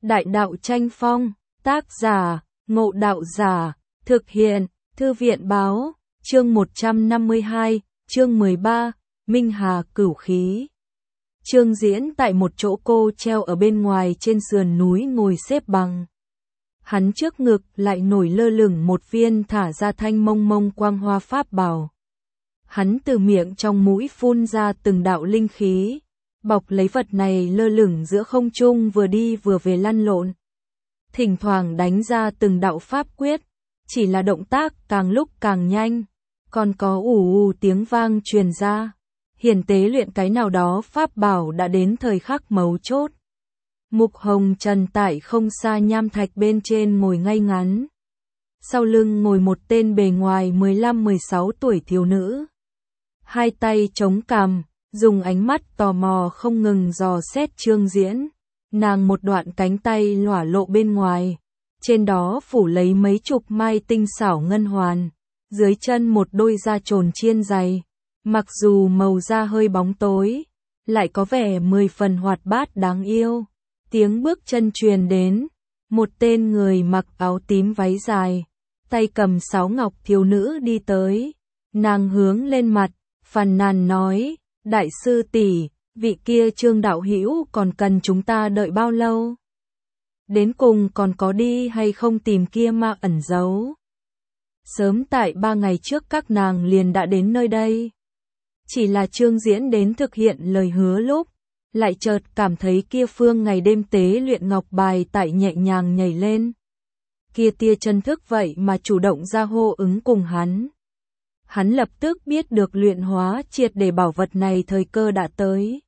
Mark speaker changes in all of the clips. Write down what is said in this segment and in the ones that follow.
Speaker 1: Đại đạo tranh phong, tác giả, Ngộ Đạo Giả, thực hiện, Thư viện báo, chương 152, chương 13, Minh Hà Cửu Khí. Trương Diễn tại một chỗ cô treo ở bên ngoài trên sườn núi ngồi xếp bằng. Hắn trước ngực lại nổi lơ lửng một viên thả ra thanh mông mông quang hoa pháp bảo. Hắn từ miệng trong mũi phun ra từng đạo linh khí, bọc lấy vật này lơ lửng giữa không trung vừa đi vừa về lăn lộn. Thỉnh thoảng đánh ra từng đạo pháp quyết, chỉ là động tác càng lúc càng nhanh, còn có ù ù tiếng vang truyền ra. Hiển tế luyện cái nào đó pháp bảo đã đến thời khắc mấu chốt. Mục Hồng Trần tại không xa nham thạch bên trên ngồi ngay ngắn. Sau lưng ngồi một tên bề ngoài 15-16 tuổi thiếu nữ. Hai tay chống cằm, dùng ánh mắt tò mò không ngừng dò xét Trương Diễn. Nàng một đoạn cánh tay lỏa lộ bên ngoài, trên đó phủ lấy mấy chục mai tinh xảo ngân hoàn, dưới chân một đôi da trồn chiên dày. Mặc dù màu da hơi bóng tối, lại có vẻ 10 phần hoạt bát đáng yêu. Tiếng bước chân truyền đến, một tên người mặc áo tím váy dài, tay cầm sáo ngọc thiếu nữ đi tới. Nàng hướng lên mặt, phàn nàn nói, đại sư tỷ, vị kia Trương đạo hữu còn cần chúng ta đợi bao lâu? Đến cùng còn có đi hay không tìm kia ma ẩn giấu? Sớm tại 3 ngày trước các nàng liền đã đến nơi đây. Chỉ là Trương Diễn đến thực hiện lời hứa lúc, lại chợt cảm thấy kia phương ngày đêm tế luyện ngọc bài tại nhẹ nhàng nhảy lên. Kia tia chân thức vậy mà chủ động ra hô ứng cùng hắn. Hắn lập tức biết được luyện hóa triệt để bảo vật này thời cơ đã tới.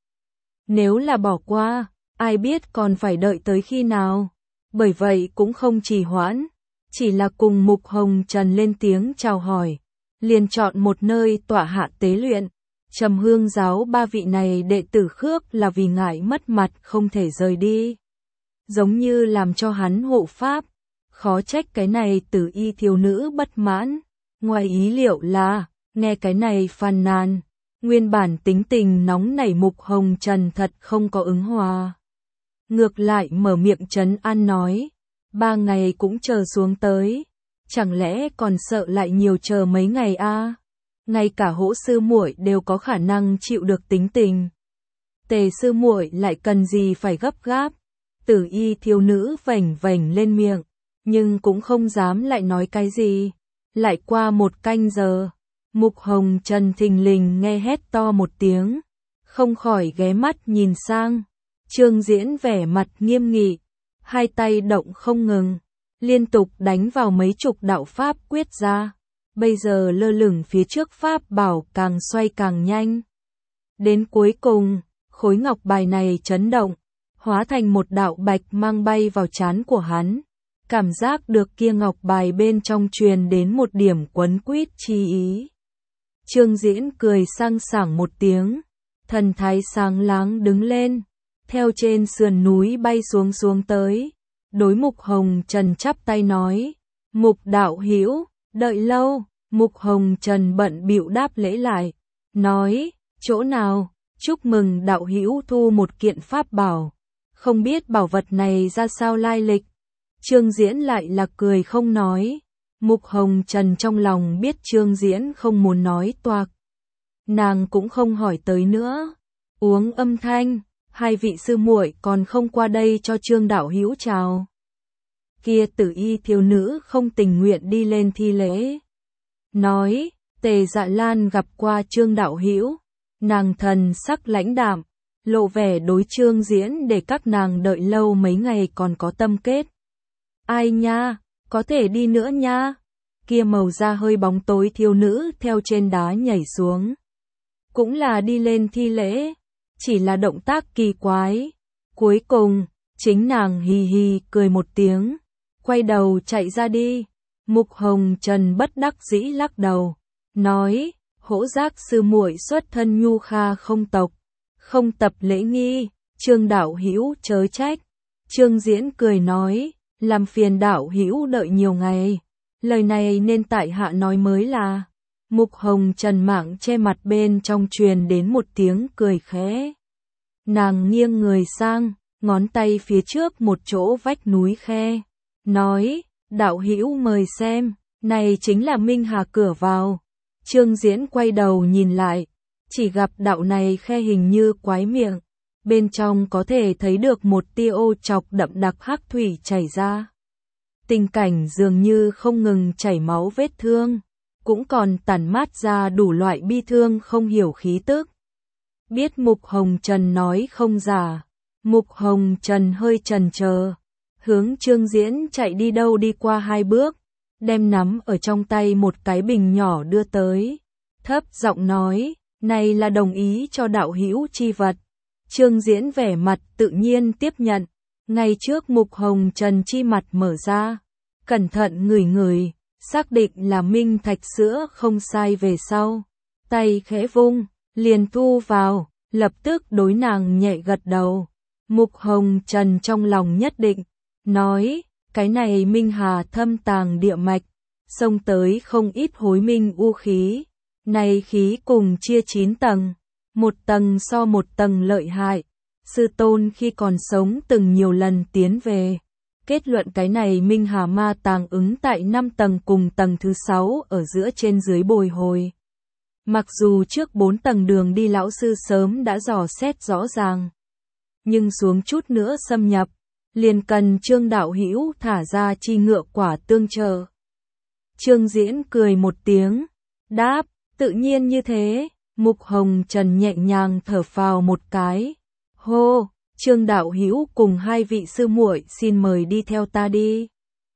Speaker 1: Nếu là bỏ qua, ai biết còn phải đợi tới khi nào. Bởi vậy cũng không trì hoãn, chỉ là cùng Mục Hồng Trần lên tiếng chào hỏi, liền chọn một nơi tọa hạ tế luyện. Trầm Hương giáo 3 vị này đệ tử Khước là vì ngại mất mặt không thể rời đi. Giống như làm cho hắn hộ pháp, khó trách cái này tử y thiếu nữ bất mãn. Ngoài ý liệu là, nghe cái này phàn nàn, nguyên bản tính tình nóng nảy Mục Hồng Trần thật không có ứng hòa. Ngược lại mở miệng trấn an nói, 3 ngày cũng chờ xuống tới, chẳng lẽ còn sợ lại nhiều chờ mấy ngày a? Ngay cả Hỗ sư muội đều có khả năng chịu được tính tình. Tề sư muội lại cần gì phải gấp gáp? Tử y thiếu nữ vểnh vểnh lên miệng, nhưng cũng không dám lại nói cái gì. Lại qua 1 canh giờ, Mục Hồng Trần thình lình nghe hét to một tiếng, không khỏi ghé mắt nhìn sang. Trương Diễn vẻ mặt nghiêm nghị, hai tay động không ngừng, liên tục đánh vào mấy chục đạo pháp quyết ra. Bây giờ lơ lửng phía trước pháp bảo càng xoay càng nhanh. Đến cuối cùng, khối ngọc bài này chấn động, hóa thành một đạo bạch mang bay vào trán của hắn. Cảm giác được kia ngọc bài bên trong truyền đến một điểm quấn quýt chi ý. Trương Diễn cười sang sảng một tiếng, thần thái sáng láng đứng lên, theo trên sườn núi bay xuống tới. Đối Mục Hồng Trần chắp tay nói, Mục đạo hữu, đợi lâu. Mục Hồng Trần bận bịu đáp lễ lại, nói, chỗ nào, chúc mừng đạo hữu thu một kiện pháp bảo, không biết bảo vật này ra sao lai lịch. Trương Diễn lại là cười không nói. Mục Hồng Trần trong lòng biết Trương Diễn không muốn nói toạc, nàng cũng không hỏi tới nữa. Uống âm thanh, 2 vị sư muội còn không qua đây cho Trương đạo hữu chào. Kia tử y thiếu nữ không tình nguyện đi lên thi lễ, nói, Tề Dạ Lan gặp qua Trương đạo hữu. Nàng thần sắc lãnh đạm, lộ vẻ đối Trương Diễn để các nàng đợi lâu mấy ngày còn có tâm kết. Ai nha, có thể đi nữa nha. Kia màu da hơi bóng tối thiếu nữ theo trên đá nhảy xuống, cũng là đi lên thi lễ, chỉ là động tác kỳ quái. Cuối cùng, chính nàng hì hì cười một tiếng, quay đầu chạy ra đi. Mục Hồng Trần bất đắc dĩ lắc đầu, nói, Hỗ giác sư muội xuất thân nhu kha không tộc, không tập lễ nghi, Trương đạo hữu chớ trách. Trương Diễn cười nói, làm phiền đạo hữu đợi nhiều ngày, lời này nên tại hạ nói mới là. Mục Hồng Trần mạng che mặt bên trong truyền đến một tiếng cười khẽ. Nàng nghiêng người sang, ngón tay phía trước một chỗ vách núi khe, nói, đạo hữu mời xem, này chính là Minh Hà cửa vào. Trương Diễn quay đầu nhìn lại, chỉ gặp đạo này khe hình như quái miệng, bên trong có thể thấy được một tia ô chọc đậm đặc hắc thủy chảy ra. Tình cảnh dường như không ngừng chảy máu vết thương, cũng còn tản mát ra đủ loại bi thương không hiểu khí tức. Biết Mục Hồng Trần nói không giả, Mục Hồng Trần hơi chần chờ, hướng Trương Diễn chạy đi đâu đi qua 2 bước, đem nắm ở trong tay một cái bình nhỏ đưa tới, thấp giọng nói, này là đồng ý cho đạo hữu chi vật. Trương Diễn vẻ mặt tự nhiên tiếp nhận, ngay trước Mục Hồng Trần chi mặt mở ra, cẩn thận ngửi ngửi, xác định là minh thạch sữa không sai về sau, tay khẽ vung, liền thu vào, lập tức đối nàng nhẹ gật đầu. Mục Hồng Trần trong lòng nhất định, nói, cái này Minh Hà thâm tàng địa mạch, xông tới không ít hối minh u khí, này khí cùng chia 9 tầng, một tầng so một tầng lợi hại, sư tôn khi còn sống từng nhiều lần tiến về. Kết luận cái này Minh Hà ma tàng ứng tại 5 tầng cùng tầng thứ 6 ở giữa trên dưới bồi hồi. Mặc dù trước 4 tầng đường đi lão sư sớm đã dò xét rõ ràng, nhưng xuống chút nữa xâm nhập, liền cần Trương đạo hữu thả ra chi ngựa quả tương trợ. Trương Diễn cười một tiếng, đáp, tự nhiên như thế. Mục Hồng Trần nhẹ nhàng thở phào một cái. Hô, Trương đạo hữu cùng 2 vị sư muội xin mời đi theo ta đi.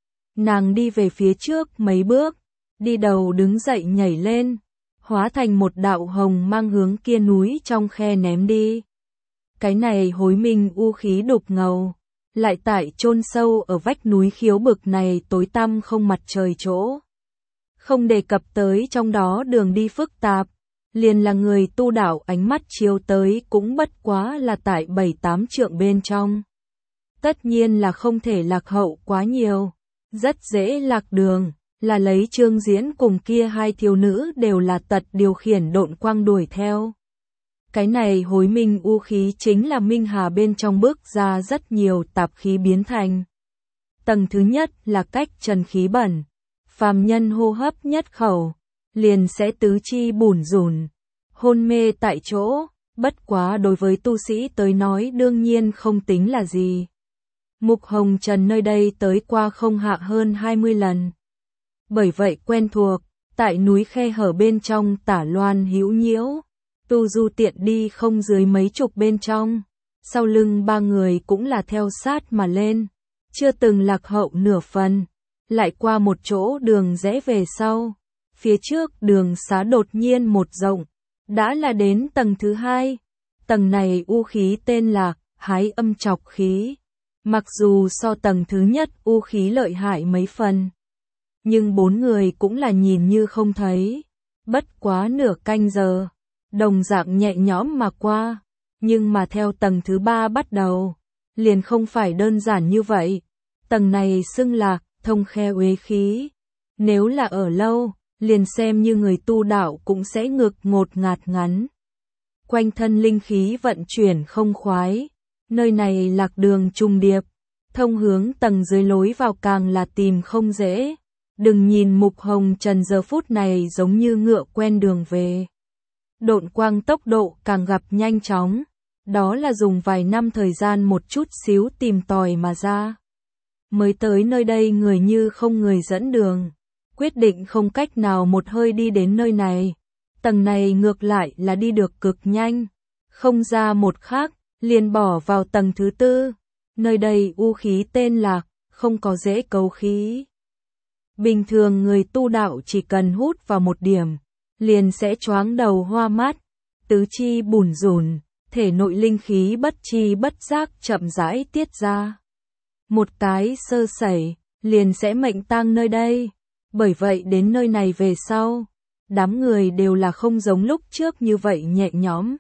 Speaker 1: Nàng đi về phía trước mấy bước, đi đầu đứng dậy nhảy lên, hóa thành một đạo hồng mang hướng kia núi trong khe ném đi. Cái này hối minh u khí đục ngầu, lại tại chôn sâu ở vách núi khiếu bực này tối tăm không mặt trời chỗ. Không đề cập tới trong đó đường đi phức tạp, liền là người tu đạo ánh mắt chiếu tới cũng bất quá là tại 7-8 trượng bên trong. Tất nhiên là không thể lạc hậu quá nhiều, rất dễ lạc đường, là lấy Trương Diễn cùng kia 2 thiếu nữ đều là tật điều khiển độn quang đuổi theo. Cái này hối minh u khí chính là Minh Hà bên trong bước ra rất nhiều tạp khí biến thành. Tầng thứ nhất là cách trần khí bẩn, phàm nhân hô hấp nhất khẩu, liền sẽ tứ chi bủn rủn, hôn mê tại chỗ, bất quá đối với tu sĩ tới nói đương nhiên không tính là gì. Mục Hồng Trần nơi đây tới qua không hạ hơn 20 lần. Bởi vậy quen thuộc, tại núi khe hở bên trong tả loan hữu nhiễu, tu du tiện đi không dưới mấy chục bên trong, sau lưng 3 người cũng là theo sát mà lên, chưa từng lạc hậu nửa phần, lại qua một chỗ đường rẽ về sau, phía trước đường xá đột nhiên một rộng, đã là đến tầng thứ 2, tầng này u khí tên là hái âm chọc khí, mặc dù so tầng thứ nhất u khí lợi hại mấy phần, nhưng 4 người cũng là nhìn như không thấy, bất quá nửa canh giờ, đồng dạng nhẹ nhõm mà qua, nhưng mà theo tầng thứ 3 bắt đầu, liền không phải đơn giản như vậy, tầng này xưng là thông khe uế khí, nếu là ở lâu, liền xem như người tu đạo cũng sẽ ngực ngột ngạt ngắn. Quanh thân linh khí vận chuyển không khoái, nơi này lạc đường trùng điệp, thông hướng tầng dưới lối vào càng là tìm không dễ. Đừng nhìn Mục Hồng Trần giờ phút này giống như ngựa quen đường về. Độn quang tốc độ càng gặp nhanh chóng, đó là dùng vài năm thời gian một chút xíu tìm tòi mà ra. Mới tới nơi đây người như không người dẫn đường, quyết định không cách nào một hơi đi đến nơi này. Tầng này ngược lại là đi được cực nhanh, không ra một khắc, liền bỏ vào tầng thứ 4. Nơi đây u khí tên là không có dễ cấu khí. Bình thường người tu đạo chỉ cần hút vào một điểm, liền sẽ choáng đầu hoa mắt, tứ chi bủn rủn, thể nội linh khí bất chi bất giác chậm rãi tiết ra. Một cái sơ sẩy, liền sẽ mệnh tang nơi đây. Bởi vậy đến nơi này về sau, đám người đều là không giống lúc trước như vậy nhẹ nhõm.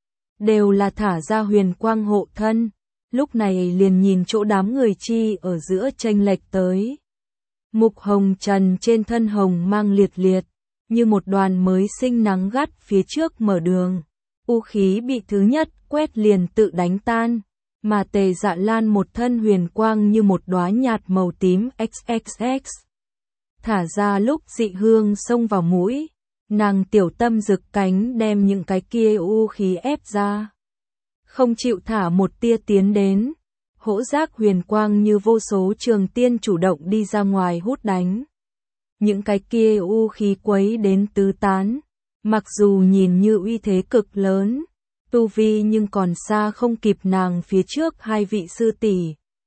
Speaker 1: Đều là thả ra huyền quang hộ thân, lúc này liền nhìn chỗ đám người chi ở giữa chênh lệch tới. Mục Hồng Trần trên thân hồng mang liệt liệt, như một đoàn mới sinh nắng gắt phía trước mở đường. U khí bị thứ nhất quét liền tự đánh tan, mà Tề Dạ Lan một thân huyền quang như một đóa nhạt màu tím XXX. Thả ra lúc dị hương xông vào mũi, nàng tiểu tâm rực cánh đem những cái kia u khí ép ra. Không chịu thả một tia tiến đến, hỗ giác huyền quang như vô số trường tiên chủ động đi ra ngoài hút đánh. Những cái kia u khí quấy đến tứ tán, mặc dù nhìn như uy thế cực lớn, tu vi nhưng còn xa không kịp nàng phía trước hai vị sư tỷ.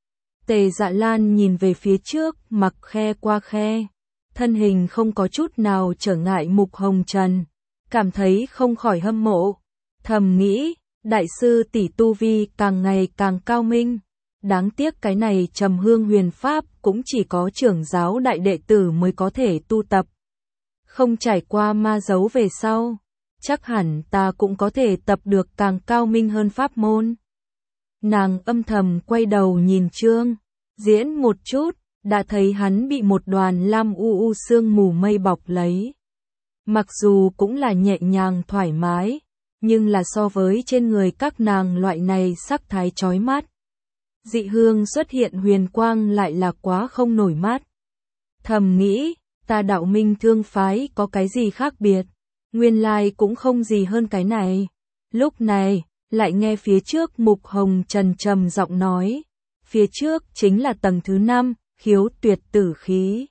Speaker 1: Tề Dạ Lan nhìn về phía trước, mặc khe qua khe, thân hình không có chút nào trở ngại Mục Hồng Trần, cảm thấy không khỏi hâm mộ, thầm nghĩ, đại sư tỷ tu vi càng ngày càng cao minh, đáng tiếc cái này Trầm Hương Huyền Pháp cũng chỉ có trưởng giáo đại đệ tử mới có thể tu tập. Không trải qua ma dấu về sau, chắc hẳn ta cũng có thể tập được càng cao minh hơn pháp môn. Nàng âm thầm quay đầu nhìn Trương Diễn một chút, đã thấy hắn bị một đoàn lam u sương mù mây bọc lấy. Mặc dù cũng là nhẹ nhàng thoải mái, nhưng là so với trên người các nàng loại này sắc thái chói mắt. Dị hương xuất hiện huyền quang lại là quá không nổi mắt. Thầm nghĩ, ta đạo minh thương phái có cái gì khác biệt, nguyên lai cũng không gì hơn cái này. Lúc này, lại nghe phía trước Mục Hồng Trần trầm giọng nói, phía trước chính là tầng thứ 5, khiếu tuyệt tử khí.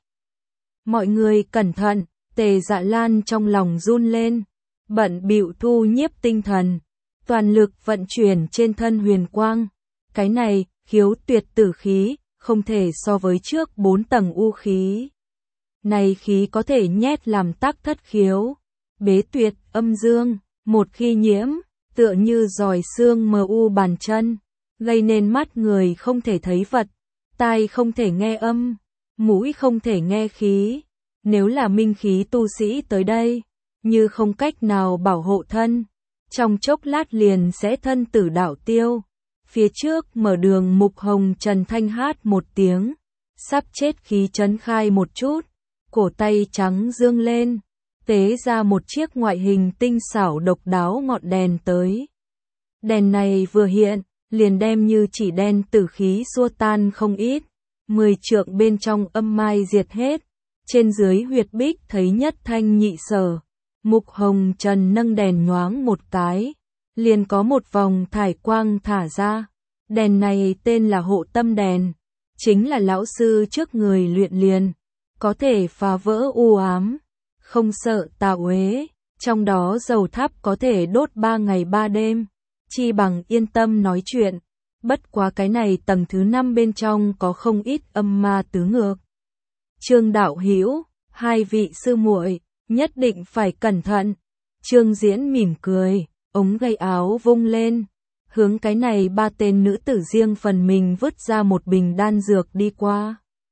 Speaker 1: Mọi người cẩn thận, Tề Dạ Lan trong lòng run lên, bận bịu thu nhiếp tinh thần, toàn lực vận chuyển trên thân huyền quang. Cái này, khiếu tuyệt tử khí, không thể so với trước 4 tầng u khí. Này khí có thể nhét làm tắc thất khiếu, bế tuyệt, âm dương, một khi nhiễm, tựa như giòi xương mờ u bàn chân, gây nên mắt người không thể thấy vật, tai không thể nghe âm, mũi không thể nghe khí. Nếu là minh khí tu sĩ tới đây, như không cách nào bảo hộ thân, trong chốc lát liền sẽ thân tử đạo tiêu. Phía trước mở đường Mục Hồng Trần thanh hát một tiếng, sắp chết khí chấn khai một chút, cổ tay trắng dương lên, tế ra một chiếc ngoại hình tinh xảo độc đáo ngọn đèn tới. Đèn này vừa hiện, liền đem như chỉ đen tử khí xua tan không ít, 10 trượng bên trong âm mai diệt hết, trên dưới huyệt bích thấy nhất thanh nhị sở. Mục Hồng Trần nâng đèn nhoáng một cái, liền có một vòng thải quang thả ra. Đèn này tên là hộ tâm đèn, chính là lão sư trước người luyện liền, có thể phá vỡ u ám, không sợ tà uế, trong đó dầu thắp có thể đốt 3 ngày 3 đêm, chi bằng yên tâm nói chuyện. Bất quá cái này tầng thứ 5 bên trong có không ít âm ma tứ ngược. Trương đạo hữu, hai vị sư muội nhất định phải cẩn thận. Trương Diễn mỉm cười, ống gầy áo vung lên, hướng cái này 3 tên nữ tử riêng phần mình vứt ra một bình đan dược đi qua.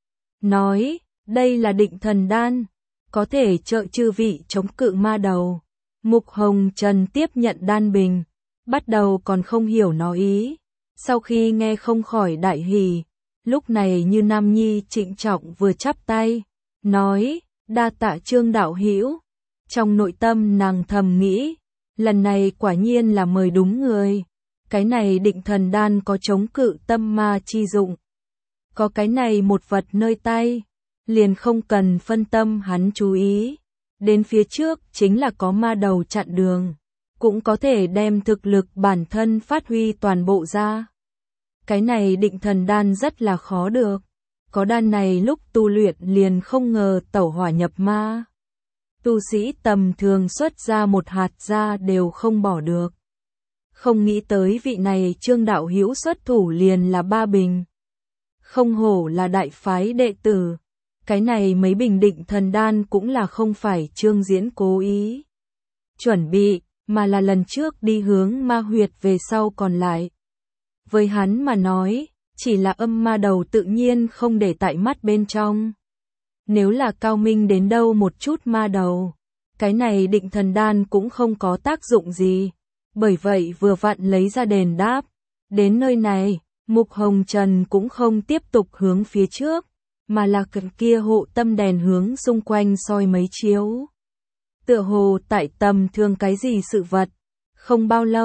Speaker 1: Nói, đây là định thần đan, có thể trợ chư vị chống cự ma đầu. Mục Hồng Trần tiếp nhận đan bình, bắt đầu còn không hiểu nó ý, sau khi nghe không khỏi đại hỉ, lúc này như nam nhi trịnh trọng vừa chắp tay, nói, đa tạ Trương đạo hữu. Trong nội tâm nàng thầm nghĩ, lần này quả nhiên là mời đúng người, cái này định thần đan có chống cự tâm ma chi dụng. Có cái này một vật nơi tay, liền không cần phân tâm hắn chú ý, đến phía trước chính là có ma đầu chặn đường, cũng có thể đem thực lực bản thân phát huy toàn bộ ra. Cái này định thần đan rất là khó được, có đan này lúc tu luyện liền không ngờ tẩu hỏa nhập ma. Tu sĩ tầm thường xuất ra một hạt ra đều không bỏ được. Không nghĩ tới vị này Trương đạo hữu xuất thủ liền là 3 bình. Không hổ là đại phái đệ tử, cái này mấy bình định thần đan cũng là không phải Trương Diễn cố ý chuẩn bị, mà là lần trước đi hướng ma huyệt về sau còn lại. Với hắn mà nói, chỉ là âm ma đầu tự nhiên không để tại mắt bên trong. Nếu là cao minh đến đâu một chút ma đầu, cái này định thần đan cũng không có tác dụng gì. Bởi vậy vừa vặn lấy ra đền đáp. Đến nơi này, Mục Hồng Trần cũng không tiếp tục hướng phía trước, mà là cần kia hộ tâm đèn hướng xung quanh soi mấy chiếu. Tựa hồ tại tầm thường cái gì sự vật. Không bao lâu,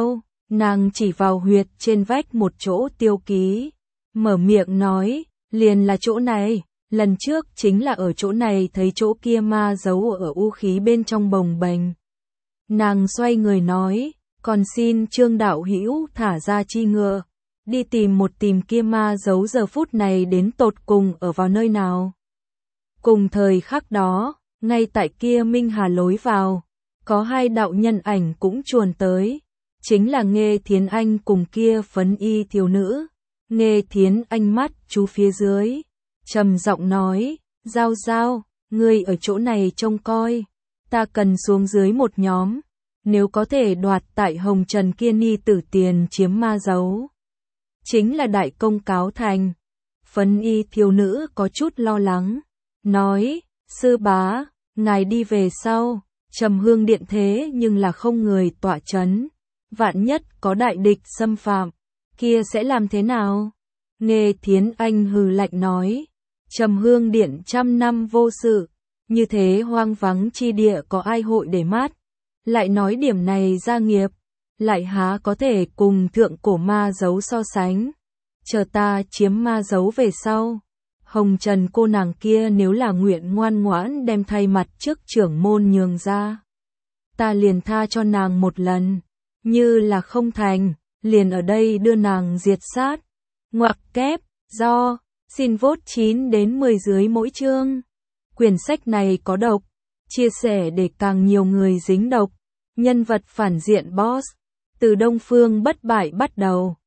Speaker 1: Nàng chỉ vào huyệt trên vách một chỗ tiêu ký, mở miệng nói, liền là chỗ này, lần trước chính là ở chỗ này thấy chỗ kia ma giấu ở u khí bên trong bồng bềnh. Nàng xoay người nói, còn xin Trương đạo hữu thả ra chi ngựa, đi tìm kia ma giấu giờ phút này đến tột cùng ở vào nơi nào. Cùng thời khắc đó, ngay tại kia Minh Hà lối vào, có hai đạo nhân ảnh cũng chuồn tới, chính là Nghê Thiến Anh cùng kia phấn y thiếu nữ. Nghê Thiến Anh mắt chú phía dưới, trầm giọng nói, Giao Giao, ngươi ở chỗ này trông coi, ta cần xuống dưới một nhóm, nếu có thể đoạt tại Hồng Trần kia ni tử tiền chiếm ma giấu, chính là đại công cáo thành. Phấn y thiếu nữ có chút lo lắng, nói, sư bá, ngài đi về sau, Trầm Hương điện thế nhưng là không người tọa chấn, vạn nhất có đại địch xâm phạm, kia sẽ làm thế nào? Nghê Thiến Anh hừ lạnh nói, Trầm Hương điện trăm năm vô sự, như thế hoang vắng chi địa có ai hội để mát, lại nói điểm này gia nghiệp, lại há có thể cùng thượng cổ ma giấu so sánh, chờ ta chiếm ma giấu về sau. Hồng Trần cô nàng kia nếu là nguyện ngoan ngoãn đem thay mặt trước trưởng môn nhường ra, ta liền tha cho nàng một lần, như là không thành, liền ở đây đưa nàng diệt sát. Ngoặc kép, do, xin vote 9 đến 10 dưới mỗi chương. Quyển sách này có độc, chia sẻ để càng nhiều người dính độc. Nhân vật phản diện boss, từ Đông Phương bất bại bắt đầu.